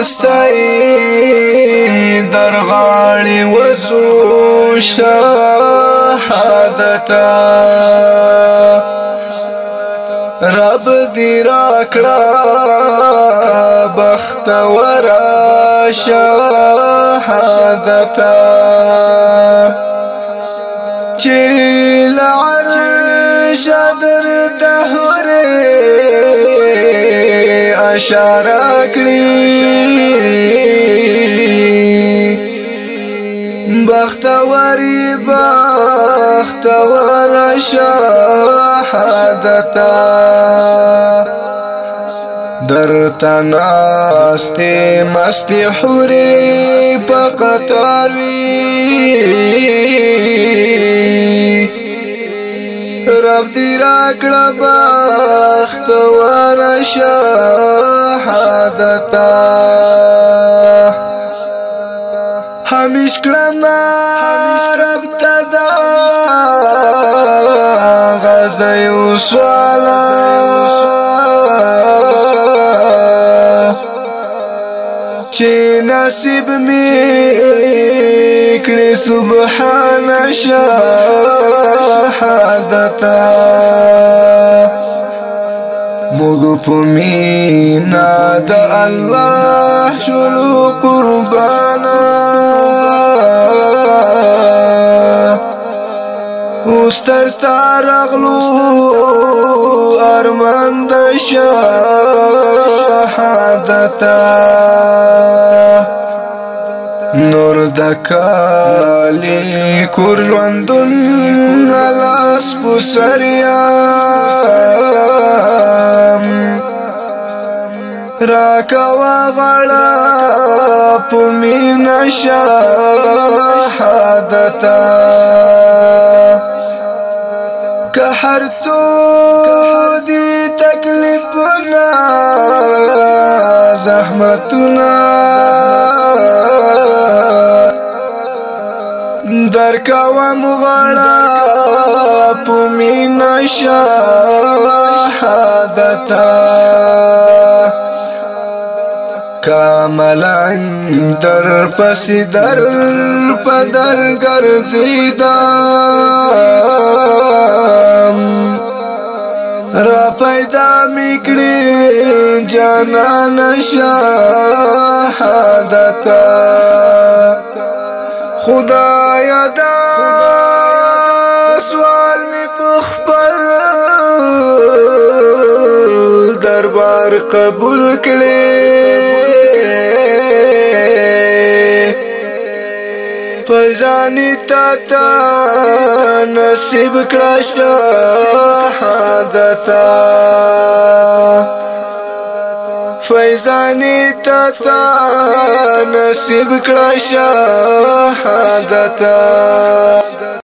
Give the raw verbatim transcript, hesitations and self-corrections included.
مستعی در غاړي وزو شهادتا رب دی راکړه بختور شهادتا چې لعرش در دهر اشاره کړی بختوری بختور شهادتا در تناستی مستی حوری پا قطاروی رب دی راکړه بختور شهادتا همیش کړم رب تدا غزای وسوالا چې نصیب می کړي سبحان شهادتا موږ په مینا د الله شلو قربانا اوستر تارغلو ارمان د شهادتا نور د کالی کور ژوندون لاس په سریام راکوا غړا په مینا شهادتا که هر تو دی تکلیفنا زحمتنا در کوم غړا په مینا شهادتا کاملا در پس در پدر ګرځیدم را پیدا میکړي جانان شهادتا خدایا دا سوال می پخپل دربار قبول کړي فزانی تا تا نصیب کړه شهادتا فیضانی تا تا نصیب کړه شهادتا